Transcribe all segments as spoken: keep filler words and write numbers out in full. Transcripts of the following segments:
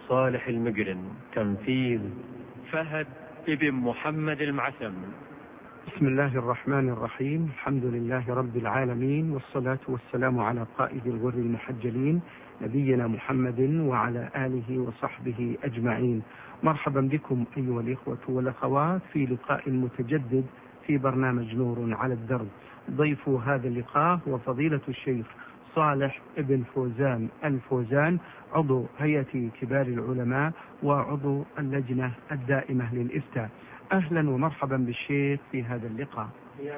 صالح المقرن. تنفيذ فهد ابن محمد المعثم. بسم الله الرحمن الرحيم. الحمد لله رب العالمين، والصلاة والسلام على قائد الغر المحجلين نبينا محمد وعلى آله وصحبه أجمعين. مرحبا بكم أيها الإخوة والأخوات في لقاء متجدد في برنامج نور على الدرب. ضيف هذا اللقاء هو فضيلة الشيخ صالح ابن فوزان الفوزان، عضو هيئة كبار العلماء وعضو اللجنة الدائمة للإفتاء. أهلا ومرحبا بالشيخ في هذا اللقاء.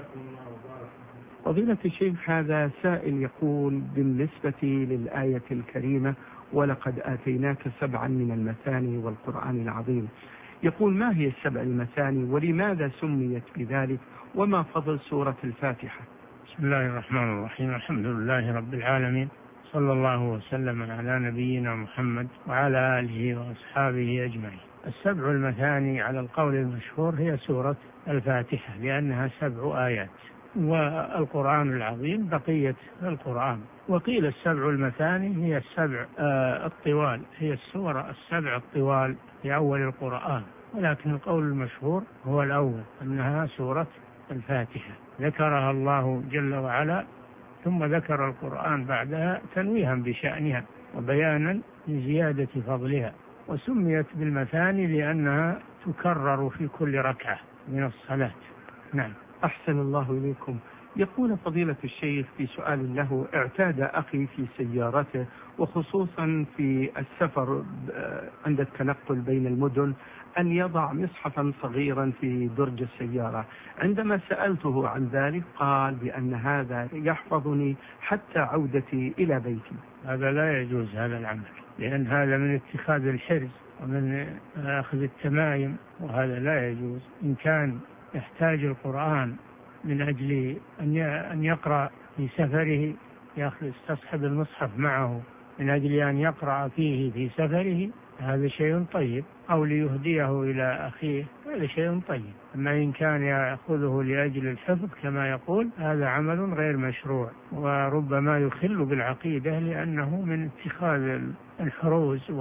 فضيلة الشيخ، هذا سائل يقول بالنسبة للآية الكريمة ولقد آتيناك سبعا من المثاني والقرآن العظيم، يقول ما هي السبع المثاني ولماذا سميت بذلك وما فضل سورة الفاتحة؟ بسم الله الرحمن الرحيم. الحمد لله رب العالمين، صلى الله وسلم على نبينا محمد وعلى آله وأصحابه أجمعين. السبع المثاني على القول المشهور هي سورة الفاتحة لأنها سبع آيات، والقرآن العظيم بقية القرآن. وقيل السبع المثاني هي السبع آه الطوال، هي السورة السبع الطوال في أول القرآن، ولكن القول المشهور هو الأول أنها سورة الفاتحة، ذكرها الله جل وعلا ثم ذكر القرآن بعدها تنويها بشأنها وبيانا لزيادة فضلها، وسميت بالمثاني لأنها تكرر في كل ركعة من الصلاة. نعم. أحسن الله إليكم. يقول فضيلة الشيخ في سؤال له: اعتاد أخي في سيارته وخصوصا في السفر عند التنقل بين المدن أن يضع مصحفا صغيرا في درج السيارة. عندما سألته عن ذلك قال بأن هذا يحفظني حتى عودتي إلى بيتي. هذا لا يجوز هذا العمل، لأن هذا من اتخاذ الحرز ومن أخذ التمايم، وهذا لا يجوز. إن كان يحتاج القرآن من أجل أن يقرأ في سفره، يستصحب المصحف معه من أجل أن يقرأ فيه في سفره، هذا شيء طيب، أو ليهديه إلى أخيه، هذا شيء طيب. أما إن كان يأخذه لأجل الحفظ كما يقول، هذا عمل غير مشروع وربما يخل بالعقيدة، لأنه من اتخاذ الحروز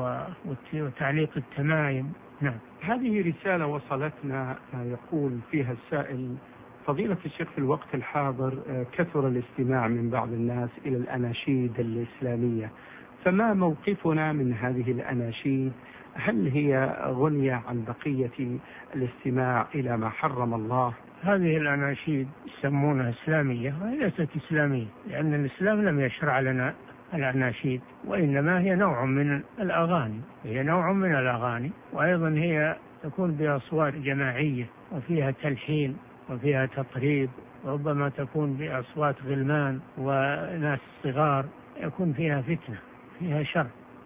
وتعليق التمايم. نعم. هذه رسالة وصلتنا يقول فيها السائل: فضيلة الشيخ، في الوقت الحاضر كثر الاستماع من بعض الناس إلى الأناشيد الإسلامية، فما موقفنا من هذه الأناشيد؟ هل هي غنية عن بقية الاستماع إلى ما حرم الله؟ هذه الأناشيد يسمونها إسلامية وهي ليست إسلامية، لأن الإسلام لم يشرع لنا الأناشيد، وإنما هي نوع من الأغاني، هي نوع من الأغاني، وأيضا هي تكون بأصوات جماعية وفيها تلحين وفيها تطريب، وربما تكون بأصوات غلمان وناس صغار، يكون فيها فتنة، فيها شر.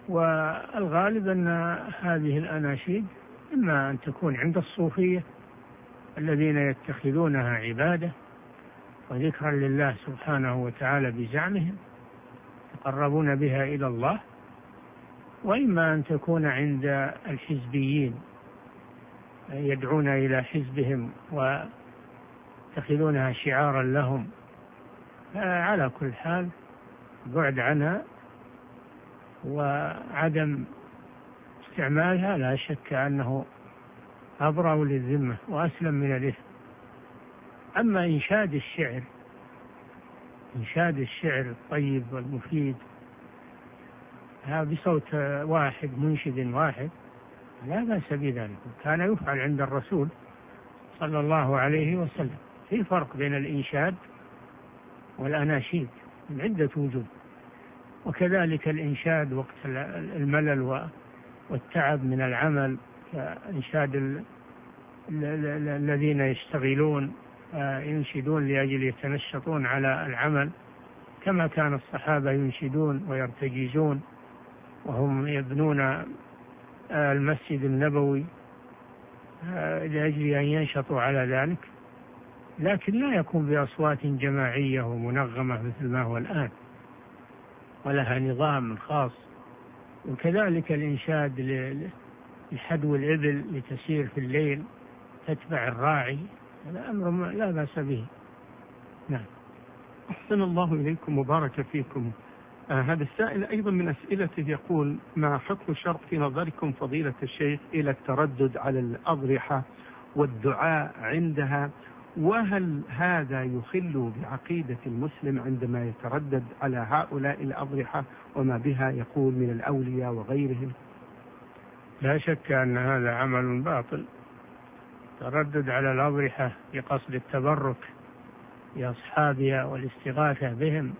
والغالب أن هذه الأناشيد إما أن تكون عند الصوفية الذين يتخذونها عبادة وذكرا لله سبحانه وتعالى بزعمهم يتقربون بها إلى الله، وإما أن تكون عند الحزبيين يدعون إلى حزبهم ويتخذونها شعارا لهم. على كل حال بعد عنها وعدم استعمالها لا شك أنه أبرأ للذمة وأسلم من الإثم. أما إنشاد الشعر، إنشاد الشعر الطيب والمفيد بصوت واحد منشد واحد لا بأس بذلك، كان يفعل عند الرسول صلى الله عليه وسلم. في فرق بين الإنشاد والأناشيد من عدة وجوه، وكذلك الإنشاد وقت الملل والتعب من العمل، كإنشاد الذين يشتغلون ينشدون لأجل يتنشطون على العمل، كما كان الصحابة ينشدون ويرتجزون وهم يبنون المسجد النبوي لأجل أن ينشطوا على ذلك، لكن لا يكون بأصوات جماعية ومنغمة مثل ما هو الآن، ولها نظام خاص. وكذلك الإنشاد لحدو الإبل لتسير في الليل تتبع الراعي، هذا أمر لا بأس به. نعم. أحسن الله إليكم وبارك فيكم. آه هذا السائل أيضا من أسئلته يقول: ما حكم الشرط في نظركم فضيلة الشيخ إلى التردد على الأضرحة والدعاء عندها، وهل هذا يخل بعقيدة المسلم عندما يتردد على هؤلاء الأضرحة وما بها يقول من الأولياء وغيرهم؟ لا شك أن هذا عمل باطل، تردد على الأضرحة بقصد التبرك بأصحابها والاستغاثة بهم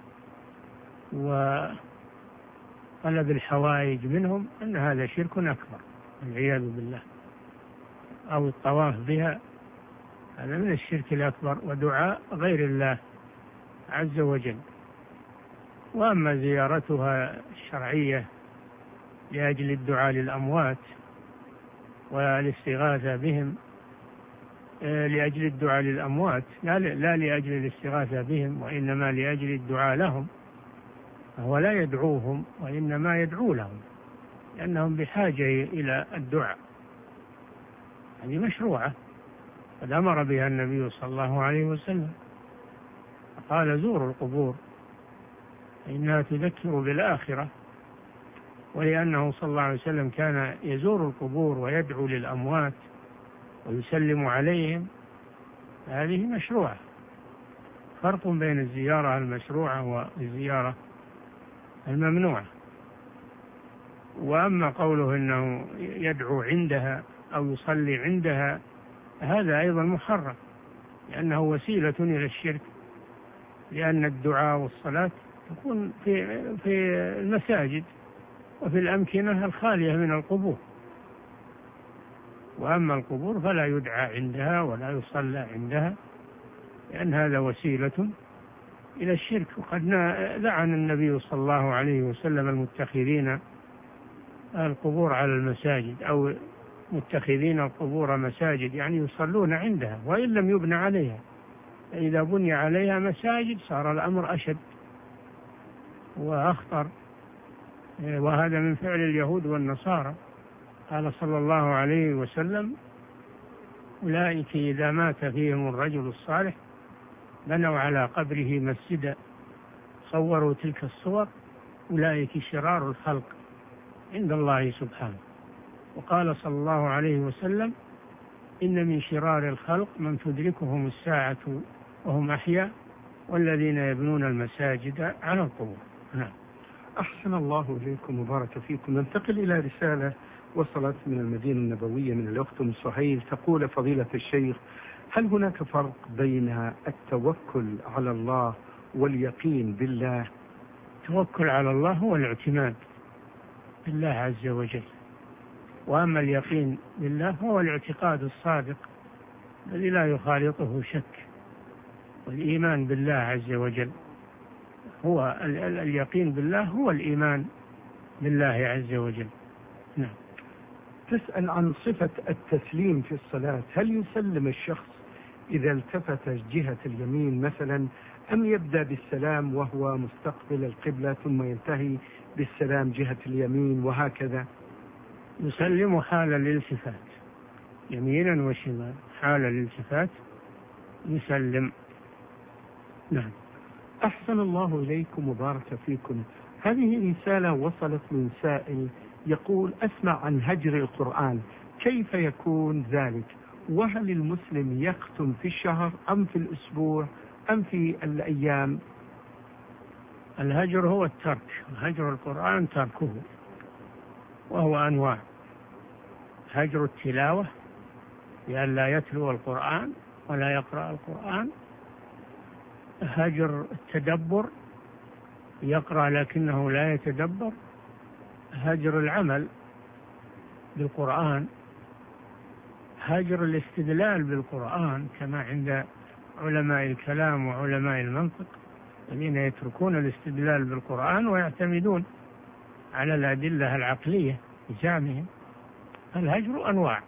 وطلب الحوائج منهم، أن هذا شرك أكبر والعياذ بالله، أو الطواف بها، هذا من الشرك الأكبر ودعاء غير الله عز وجل. وأما زيارتها الشرعية لأجل الدعاء للأموات والاستغاثة بهم، لأجل الدعاء للأموات لا لأجل الاستغاثة بهم، وإنما لأجل الدعاء لهم، هو لا يدعوهم وإنما يدعو لهم لأنهم بحاجة إلى الدعاء، هذه مشروعة قد أمر بها النبي صلى الله عليه وسلم، قال: زوروا القبور إنها تذكر بالآخرة. ولأنه صلى الله عليه وسلم كان يزور القبور ويدعو للأموات ويسلم عليهم، هذه مشروعة. فرق بين الزيارة المشروعة والزيارة الممنوعة. وأما قوله إنه يدعو عندها أو يصلي عندها، هذا أيضا محرم، لأنه وسيلة إلى الشرك، لأن الدعاء والصلاة تكون في في المساجد وفي الأمكنة الخالية من القبور، وأما القبور فلا يدعى عندها ولا يصلى عندها، لأن هذا وسيلة إلى الشرك. وقد لعن النبي صلى الله عليه وسلم المتخذين القبور على المساجد، أو متخذين القبور مساجد، يعني يصلون عندها وإن لم يبنى عليها. إذا بني عليها مساجد صار الأمر أشد وأخطر، وهذا من فعل اليهود والنصارى. قال صلى الله عليه وسلم: أولئك إذا مات فيهم الرجل الصالح بنوا على قبره مسجدا صوروا تلك الصور، أولئك شرار الخلق عند الله سبحانه. وقال صلى الله عليه وسلم: إن من شرار الخلق من تدركهم الساعة وهم أحياء والذين يبنون المساجد على القبور. نعم. أحسن الله إليكم وبارك فيكم. ننتقل إلى رسالة وصلت من المدينة النبوية من الأخت أم سهيل، تقول: فضيلة الشيخ، هل هناك فرق بين التوكل على الله واليقين بالله؟ التوكل على الله هو الاعتماد بالله عز وجل، وأما اليقين بالله هو الاعتقاد الصادق الذي لا يخالطه شك، والإيمان بالله عز وجل هو اليقين بالله هو الإيمان بالله عز وجل. نعم. تسأل عن صفة التسليم في الصلاة، هل يسلم الشخص إذا التفت جهة اليمين مثلا، أم يبدأ بالسلام وهو مستقبل القبلة ثم ينتهي بالسلام جهة اليمين وهكذا؟ يسلم حال الالتفات يمينا وشمالا، حال الالتفات يسلم. نعم. أحسن الله إليكم وبارك فيكم. هذه رسالة وصلت من سائل يقول: أسمع عن هجر القرآن، كيف يكون ذلك؟ وهل المسلم يختم في الشهر أم في الأسبوع أم في الأيام؟ الهجر هو الترك، هجر القرآن تركه، وهو أنواع: هجر التلاوة بأن لا يتلو القرآن ولا يقرأ القرآن، هجر التدبر يقرأ لكنه لا يتدبر، هجر العمل بالقرآن، هجر الاستدلال بالقرآن كما عند علماء الكلام وعلماء المنطق الذين يتركون الاستدلال بالقرآن ويعتمدون على الأدلة العقلية بزعمهم. الهجر أنواع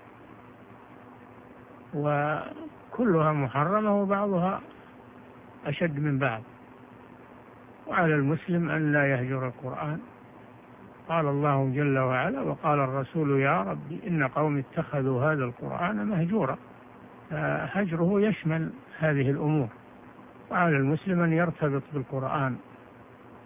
وكلها محرمة وبعضها أشد من بعض، وعلى المسلم أن لا يهجر القرآن. قال الله جل وعلا: وقال الرسول يا رب إن قوم اتخذوا هذا القرآن مهجورا. هجره يشمل هذه الأمور، وعلى المسلم أن يرتبط بالقرآن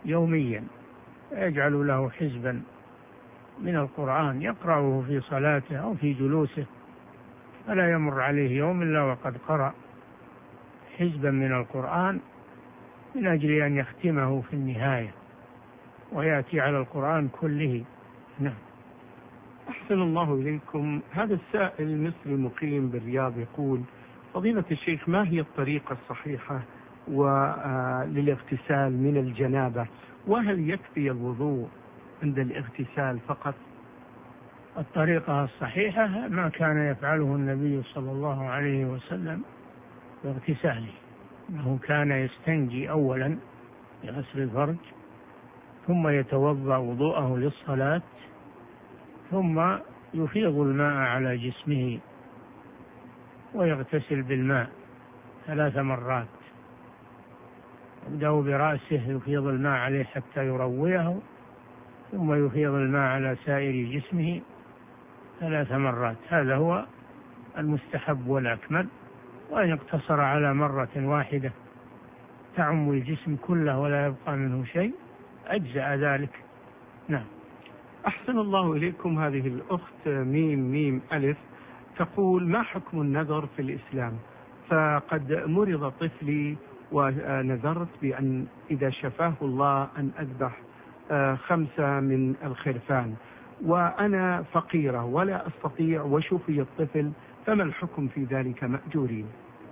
يوميا، يجعل له حزبا من القرآن يقرأه في صلاته أو في جلوسه، فلا يمر عليه يوم إلا وقد قرأ حزبا من القرآن من أجل أن يختمه في النهاية ويأتي على القرآن كله. نعم. أحسن الله إليكم. هذا السائل المصري مقيم بالرياض يقول: فضيلة الشيخ، ما هي الطريقة الصحيحة للاغتسال من الجنابة؟ وهل يكفي الوضوء عند الاغتسال فقط؟ الطريقة الصحيحة ما كان يفعله النبي صلى الله عليه وسلم باغتساله، أنه كان يستنجي أولا بغسل الفرج، ثم يتوضأ وضوءه للصلاة، ثم يفيض الماء على جسمه ويغتسل بالماء ثلاث مرات. يبدأ برأسه يفيض الماء عليه حتى يرويه، ثم يفيض الماء على سائر جسمه ثلاث مرات. هذا هو المستحب والأكمل. وإن اقتصر على مرة واحدة تعم الجسم كله ولا يبقى منه شيء أجزأ ذلك. نعم. أحسن الله إليكم. هذه الأخت ميم ميم ألف تقول: ما حكم النذر في الإسلام؟ فقد مرض طفلي ونذرت بأن إذا شفاه الله أن أذبح خمسة من الخرفان، وأنا فقيرة ولا أستطيع وشفي الطفل، فما الحكم في ذلك مأجورين؟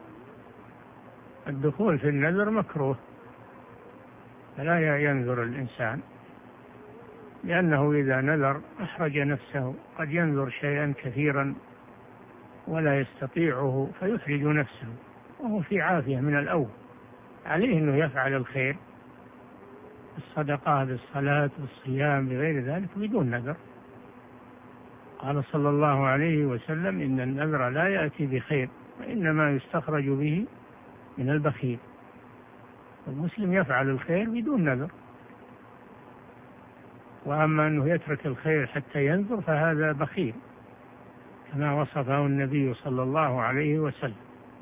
الدخول في النذر مكروه، فلا ينذر الإنسان، لأنه إذا نذر أحرج نفسه. قد ينذر شيئا كثيرا ولا يستطيعه فيحرج نفسه وهو في عافية من الأول. عليه أنه يفعل الخير بالصدقة بالصلاة بالصيام بغير ذلك بدون نذر. قال صلى الله عليه وسلم: إن النذر لا يأتي بخير وإنما يستخرج به من البخيل. المسلم يفعل الخير بدون نذر، وأما أنه يترك الخير حتى ينذر فهذا بخيل كما وصفه النبي صلى الله عليه وسلم.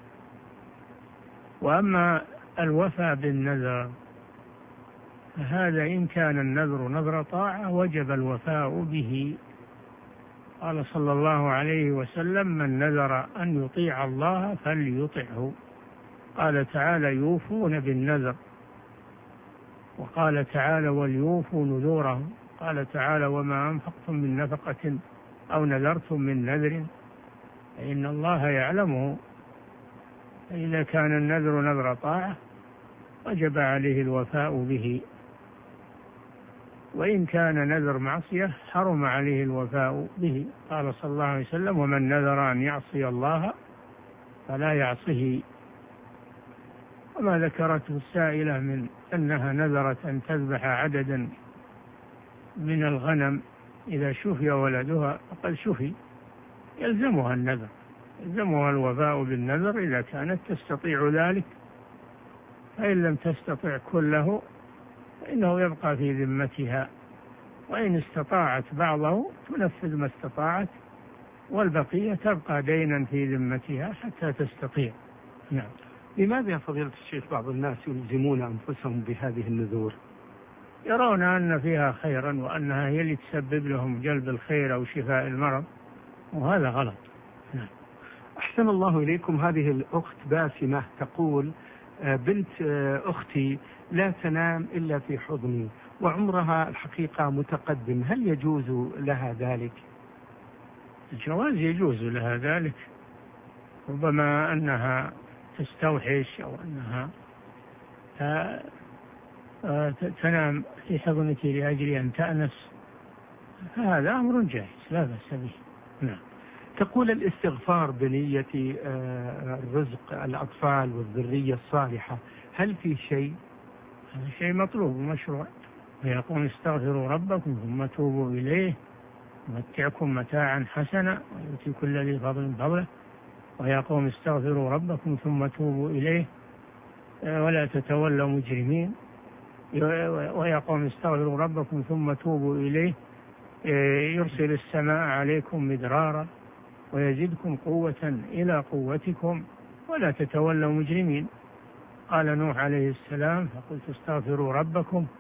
وأما الوفاء بالنذر فهذا إن كان النذر نذر طاعة وجب الوفاء به. قال صلى الله عليه وسلم: من نذر أن يطيع الله فليطعه. قال تعالى: يوفون بالنذر. وقال تعالى: وليوفوا نذورهم. قال تعالى: وما أنفقتم من نفقة أو نذرتم من نذر فإن الله يعلمه. فإذا كان النذر نذر طاعة وجب عليه الوفاء به، وإن كان نذر معصية حرم عليه الوفاء به. قال صلى الله عليه وسلم: ومن نذر أن يعصي الله فلا يعصه. وما ذكرته السائلة من أنها نذرت أن تذبح عددا من الغنم إذا شفي ولدها فقد شفي، يلزمها النذر، يلزمها الوفاء بالنذر إذا كانت تستطيع ذلك. فإن لم تستطع كله فإنه يبقى في ذمتها، وإن استطاعت بعضه تنفذ ما استطاعت، والبقية تبقى دينا في ذمتها حتى تستطيع. نعم. لماذا يا فضيلة الشيخ بعض الناس يلزمون أنفسهم بهذه النذور؟ يرون أن فيها خيرا وأنها هي اللي تسبب لهم جلب الخير أو شفاء المرض، وهذا غلط. نعم. أحسن الله إليكم. هذه الأخت باسمة تقول: بنت أختي لا تنام إلا في حضني وعمرها الحقيقة متقدم، هل يجوز لها ذلك؟ الجواز يجوز لها ذلك، ربما أنها تستوحش أو أنها تنام في حضنك لأجل أن تأنس، هذا أمر جائز لا بأس به. نعم. تقول: الاستغفار بنية الرزق الأطفال والذرية الصالحة، هل في شيء؟ هذا شيء مطلوب ومشروع. ويقول: استغفروا ربكم ثم توبوا إليه يمتعكم متاعا حسنا ويؤتي كل ذي فضل فضله. ويقول: استغفروا ربكم ثم توبوا إليه ولا تتولوا مجرمين. ويقول: استغفروا ربكم ثم توبوا إليه يرسل السماء عليكم مدرارا ويزدكم قوة إلى قوتكم ولا تتولوا مجرمين. قال نوح عليه السلام: فقلت استغفروا ربكم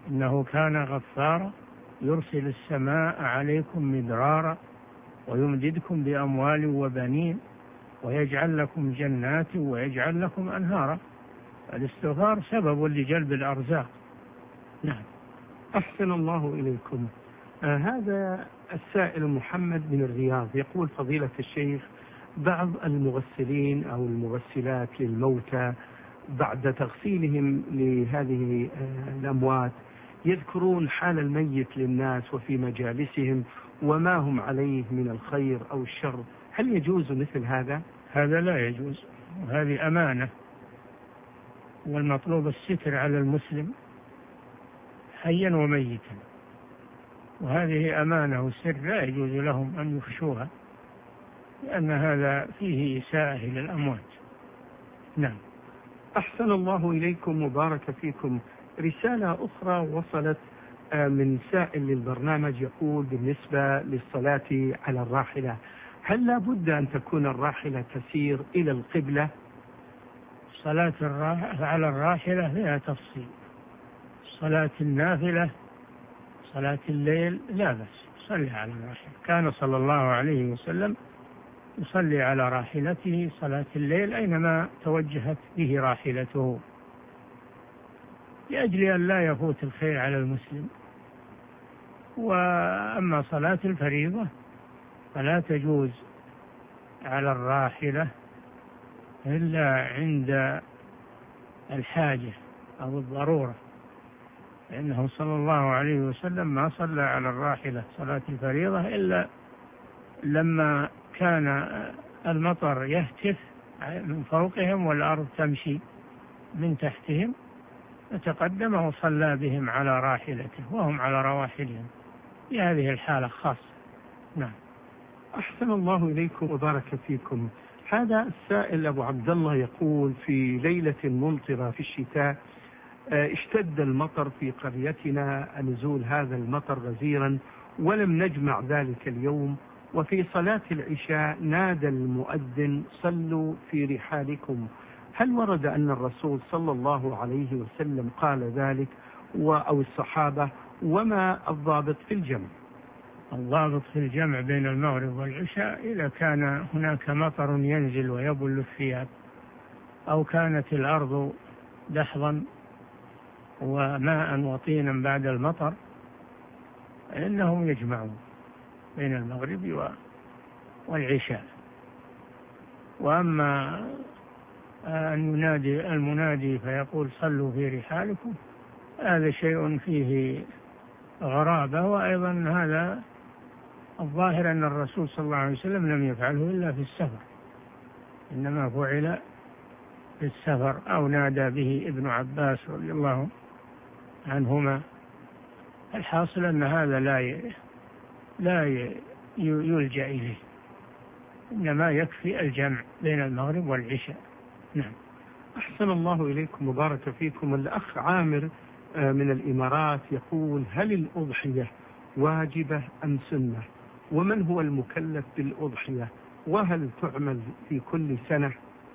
إنه كان غفارا يرسل السماء عليكم مدرارا ويمددكم بأموال وبنين ويجعل لكم جنات ويجعل لكم أنهارا. الاستغفار سبب لجلب الأرزاق. نعم. أحسن الله إليكم. آه هذا السائل محمد من الرياض يقول: فضيلة الشيخ، بعض المغسلين أو المغسلات للموتى بعد تغسيلهم لهذه آه الأموات يذكرون حال الميت للناس وفي مجالسهم وما هم عليه من الخير أو الشر، هل يجوز مثل هذا؟ هذا لا يجوز، وهذه أمانة، والمطلوب الستر على المسلم حيا وميتا، وهذه أمانة وسر لا يجوز لهم أن يفشوها، لأن هذا فيه إساءة إلى الأموات. نعم. أحسن الله إليكم وبارك فيكم. رسالة أخرى وصلت من سائل للبرنامج يقول: بالنسبة للصلاة على الراحلة، هل لا بد أن تكون الراحلة تسير إلى القبلة؟ صلاة على الراحلة فيها تفصيل. صلاة النافلة صلاة الليل لا بأس صلي على الراحلة. كان صلى الله عليه وسلم يصلي على راحلته صلاة الليل أينما توجهت به راحلته، لأجل أن لا يفوت الخير على المسلم. وأما صلاة الفريضة فلا تجوز على الراحلة إلا عند الحاجة أو الضرورة، لأنه صلى الله عليه وسلم ما صلى على الراحلة صلاة الفريضة إلا لما كان المطر يهتف من فوقهم والأرض تمشي من تحتهم، فتقدم وصلى بهم على راحلته وهم على رواحلهم في هذه الحالة خاصة. نعم. أحسن الله إليكم وبارك فيكم. هذا السائل أبو عبد الله يقول: في ليلة ممطرة في الشتاء اشتد المطر في قريتنا، نزول هذا المطر غزيرا ولم نجمع ذلك اليوم، وفي صلاة العشاء نادى المؤذن: صلوا في رحالكم. هل ورد أن الرسول صلى الله عليه وسلم قال ذلك أو الصحابة؟ وما الضابط في الجمع؟ الضابط في الجمع بين المغرب والعشاء إذا كان هناك مطر ينزل ويبل الثياب، أو كانت الأرض دحضا وماء وطينا بعد المطر، إنهم يجمعون بين المغرب والعشاء. وأما أن ينادي المنادي فيقول: صلوا في رحالكم، هذا شيء فيه غرابة، وأيضا هذا الظاهر أن الرسول صلى الله عليه وسلم لم يفعله إلا في السفر، إنما فعل في السفر، أو نادى به ابن عباس رضي الله عنهما. الحاصل أن هذا لا لا يلجأ إليه، إنما يكفي الجمع بين المغرب والعشاء. نعم. أحسن الله إليكم وبارك فيكم. الأخ عامر من الإمارات يقول: هل الأضحية واجبة أم سنة؟ ومن هو المكلف بالأضحية؟ وهل تعمل في كل سنة؟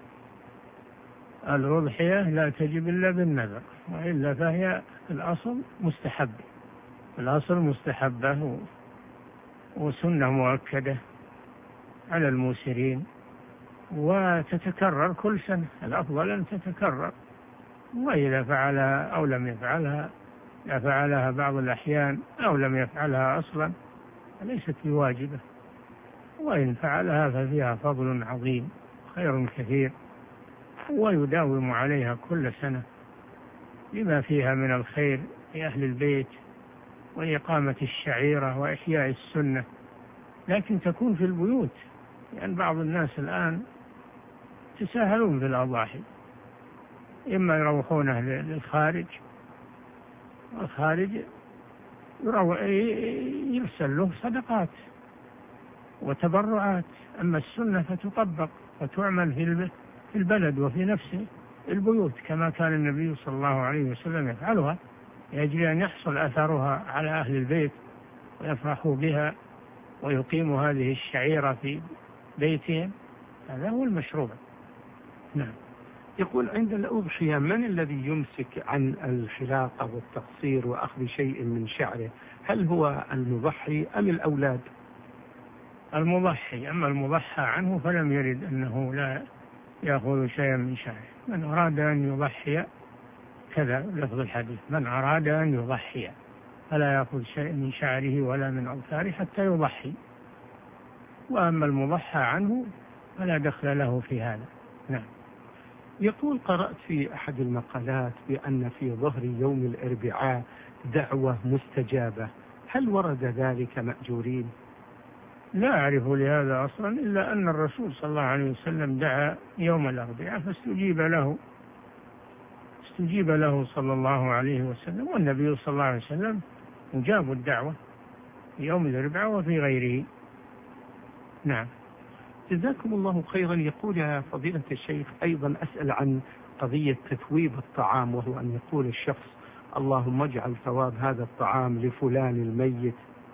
الأضحية لا تجب إلا بالنذر، وإلا فهي الأصل مستحبة، الأصل مستحبة وسنة مؤكدة على الموسرين، وتتكرر كل سنة، الأفضل أن تتكرر، وإذا فعلها أو لم يفعلها لا فعلها بعض الأحيان أو لم يفعلها أصلا ليست بواجبة، وإن فعلها ففيها فضل عظيم خير كثير، ويداوم عليها كل سنة لما فيها من الخير لأهل البيت وإقامة الشعيرة وإحياء السنة، لكن تكون في البيوت، لأن يعني بعض الناس الآن تساهلون في الأضاحي، إما يروحونه للخارج، والخارج يرسل له صدقات وتبرعات، أما السنة فتطبق وتعمل في البلد وفي نفس البيوت، كما كان النبي صلى الله عليه وسلم يفعلها، يجب أن يحصل أثرها على أهل البيت ويفرحوا بها ويقيموا هذه الشعيرة في بيتهم، هذا هو المشروع. نعم. يقول عند الأضحية من الذي يمسك عن الحلاقة والتقصير وأخذ شيء من شعره؟ هل هو المضحي أم الأولاد؟ المضحي، أما المضحى عنه فلم يرد أنه لا يأخذ شيئا من شعره. من أراد أن يضحي كذا لفظ الحديث، من أراد أن يضحي فلا يأخذ شيء من شعره ولا من أظفاره حتى يضحي، وأما المضحى عنه فلا دخل له في هذا. نعم. يقول قرأت في أحد المقالات بأن في ظهر يوم الأربعاء دعوة مستجابة، هل ورد ذلك مأجورين؟ لا أعرف لهذا أصلا، إلا أن الرسول صلى الله عليه وسلم دعا يوم الأربعاء فاستجيب له استجيب له صلى الله عليه وسلم، والنبي صلى الله عليه وسلم مجاب الدعوة في يوم الأربعاء وفي غيره. نعم. جزاكم الله خيرا. يقول يا فضيلة الشيخ أيضا أسأل عن قضية تثويب الطعام، وهو أن يقول الشخص اللهم اجعل ثواب هذا الطعام لفلان الميت.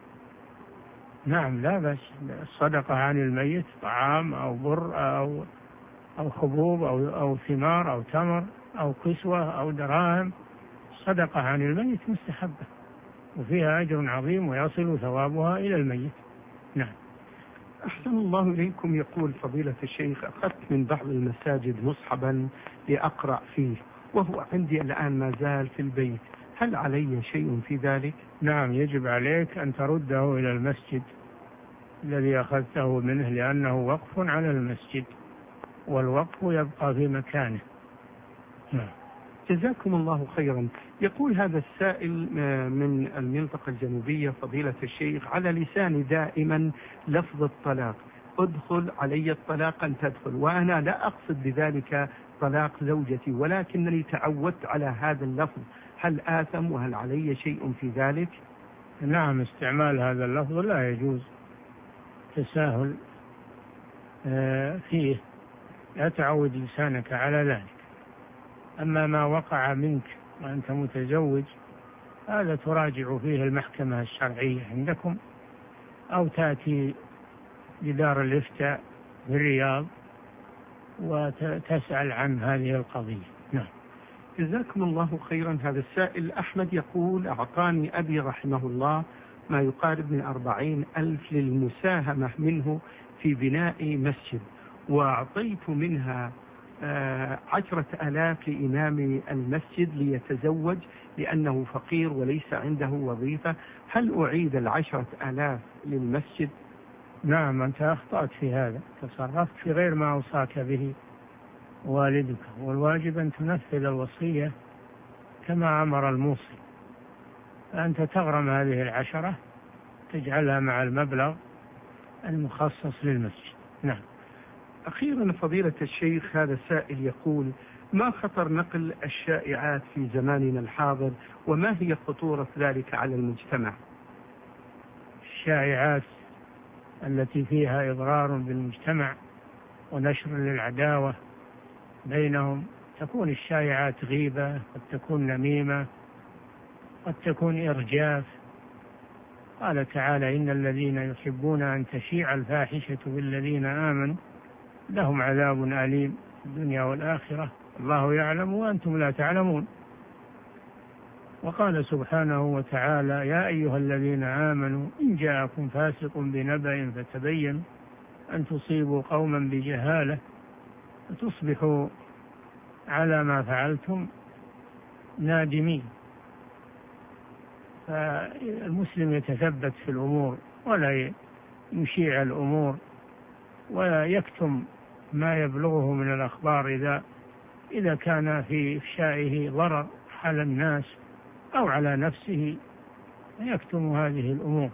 نعم، لا بس الصدقة عن الميت طعام أو بر أو أو حبوب أو أو ثمار أو تمر أو كسوة أو دراهم، صدقة عن الميت مستحبة وفيها أجر عظيم ويصل ثوابها إلى الميت. نعم. أحسن الله إليكم. يقول فضيلة الشيخ أخذت من بعض المساجد مصحبا لأقرأ فيه وهو عندي الآن ما زال في البيت، هل علي شيء في ذلك؟ نعم، يجب عليك أن ترده إلى المسجد الذي أخذته منه، لأنه وقف على المسجد والوقف يبقى في مكانه. نعم. جزاكم الله خيرا. يقول هذا السائل من المنطقة الجنوبية فضيلة الشيخ على لساني دائما لفظ الطلاق، ادخل علي الطلاق أن تدخل، وأنا لا أقصد بذلك طلاق زوجتي ولكنني تعودت على هذا اللفظ، هل آثم وهل علي شيء في ذلك؟ نعم، استعمال هذا اللفظ لا يجوز تساهل فيه، لا تعود لسانك على ذلك. أما ما وقع منك وأنت متزوج هذا تراجع فيه المحكمة الشرعية عندكم، أو تأتي لدار الإفتاء في الرياض وتسأل عن هذه القضية. نعم. جزاكم الله خيرا. هذا السائل أحمد يقول أعطاني أبي رحمه الله ما يقارب من أربعين ألف للمساهمة منه في بناء مسجد، وأعطيت منها عشرة آلاف لإمام المسجد ليتزوج لأنه فقير وليس عنده وظيفة، هل أعيد العشرة آلاف للمسجد؟ نعم، أنت أخطأت في هذا، تصرفت في غير ما أوصاك به والدك، والواجب أن تنفذ الوصية كما أمر الموصي، أنت تغرم هذه العشرة تجعلها مع المبلغ المخصص للمسجد. نعم. أخيرا فضيلة الشيخ هذا السائل يقول ما خطر نقل الشائعات في زماننا الحاضر وما هي خطورة ذلك على المجتمع؟ الشائعات التي فيها إضرار بالمجتمع ونشر للعداوة بينهم، تكون الشائعات غيبة، قد تكون نميمة، قد تكون إرجاف. قال تعالى إن الذين يحبون أن تشيع الفاحشة بالذين آمنوا لهم عذاب أليم في الدنيا والآخرة الله يعلم وأنتم لا تعلمون. وقال سبحانه وتعالى يا أيها الذين آمنوا إن جاءكم فاسق بنبأ فتبينوا أن تصيبوا قوما بجهالة فتصبحوا على ما فعلتم نادمين. فالمسلم يتثبت في الأمور ولا يشيع الأمور ولا يكتم ما يبلغه من الأخبار إذا إذا كان في إفشائه ضرر على الناس أو على نفسه، يكتم هذه الأمور.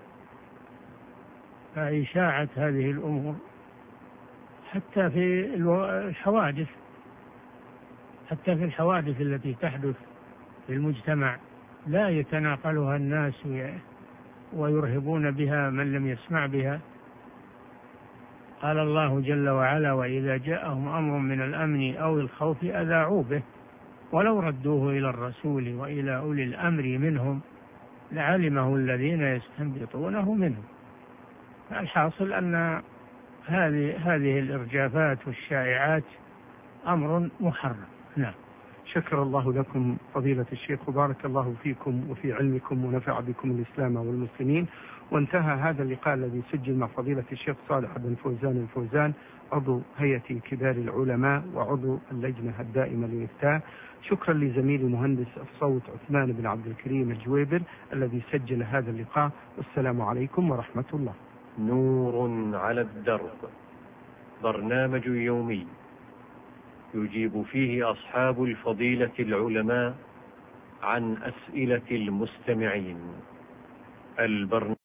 فإشاعة هذه الأمور حتى في الحوادث حتى في الحوادث التي تحدث في المجتمع لا يتناقلها الناس ويرهبون بها من لم يسمع بها. قال الله جل وعلا وإذا جاءهم أمر من الأمن أو الخوف أذاعوا به ولو ردوه إلى الرسول وإلى أولي الأمر منهم لعلمه الذين يستنبطونه منهم. الحاصل أن هذه هذه الإرجافات والشائعات أمر محرم نعم. شكر الله لكم فضيلة الشيخ وبارك الله فيكم وفي علمكم ونفع بكم الإسلام والمسلمين. وانتهى هذا اللقاء الذي سجل مع فضيلة الشيخ صالح بن فوزان الفوزان عضو هيئة كبار العلماء وعضو اللجنة الدائمة للإفتاء. شكرا لزميلي مهندس الصوت عثمان بن عبد الكريم الجويبر الذي سجل هذا اللقاء. والسلام عليكم ورحمة الله. نور على الدرب، برنامج يومي يجيب فيه أصحاب الفضيلة العلماء عن أسئلة المستمعين. البرنامج